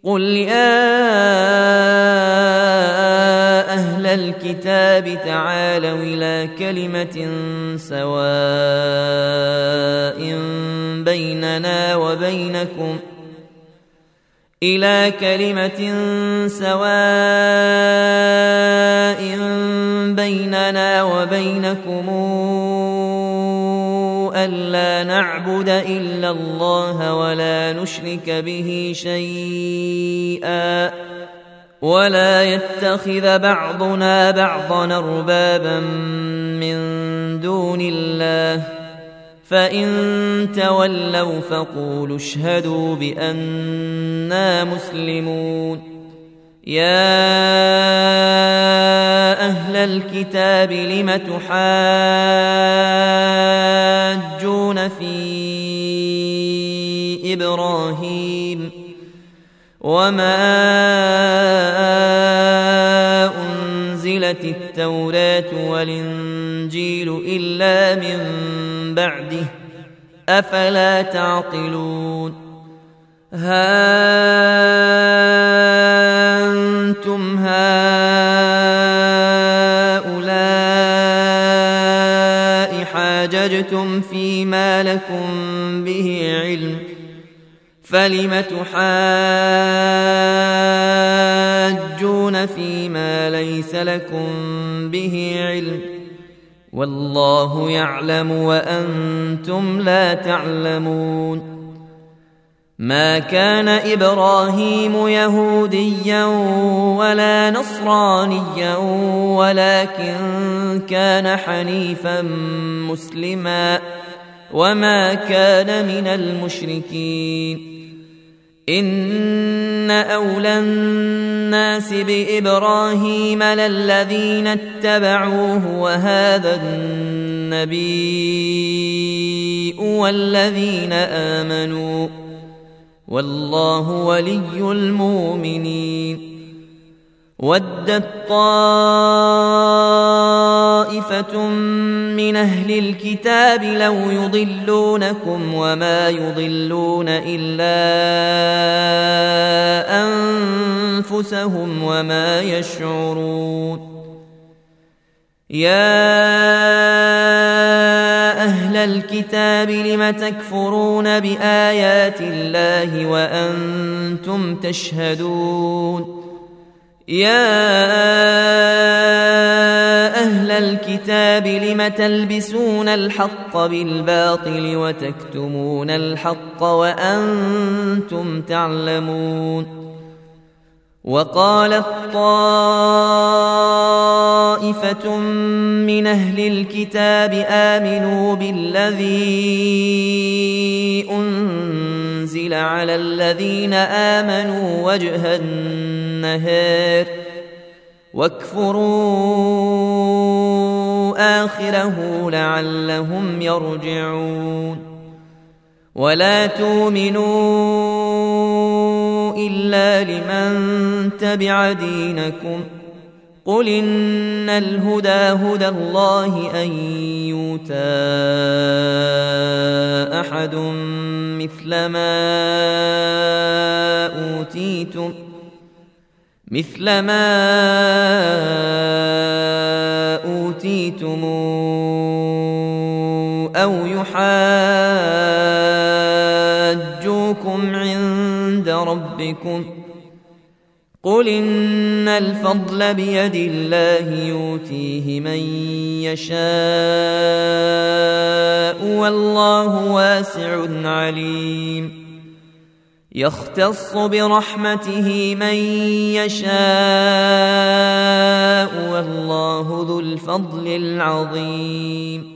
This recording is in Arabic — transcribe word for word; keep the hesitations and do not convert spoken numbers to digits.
قل يا أهل الكتاب تعالوا إلى كلمة سواء بيننا وبينكم إلى كلمة سواء بيننا وبينكم ألا نعبد إلا الله ولا نشرك به شيئا ولا يتخذ بعضنا بعضا أربابا من دون الله فإن تولوا فقولوا اشهدوا بأننا مسلمون يا أهل الكتاب لم تحاجون في إبراهيم وما أنزلت التوراة والإنجيل إلا من بعده أفلا تعقلون ها أنتم هؤلاء حاججتم فيما لكم به علم فلم تحاجون فيما ليس لكم به علم والله يعلم وأنتم لا تعلمون ما كان إبراهيم يهوديا ولا نصرانيا ولكن كان حنيفا مسلما وما كان من المشركين إن أولى الناس بإبراهيم للذين اتبعوه وهذا النبي والذين آمنوا والله ولي المؤمنين ودت طائفة من أهل الكتاب لو يضلونكم وما يضلون إلا أنفسهم وما يشعرون يا أهل الكتاب لم تكفرون بآيات الله وأنتم تشهدون يا أهل الكتاب لم تلبسون الحق بالباطل وتكتمون الحق وأنتم تعلمون وقالت طائفة من أهل الكتاب آمنوا بالذي أنزل على الذين آمنوا وجه النهار واكفروا آخره لعلهم يرجعون ولا تؤمنوا إلا لمن تبع دينكم قل إن الهدى هدى الله أن يؤتى أحد مثل ما أوتيتم مثل ما أوتيتم أو يحاجوكم عند ربكم قل إن الفضل بيد الله يؤتيه من يشاء والله واسع عليم يختص برحمته من يشاء والله ذو الفضل العظيم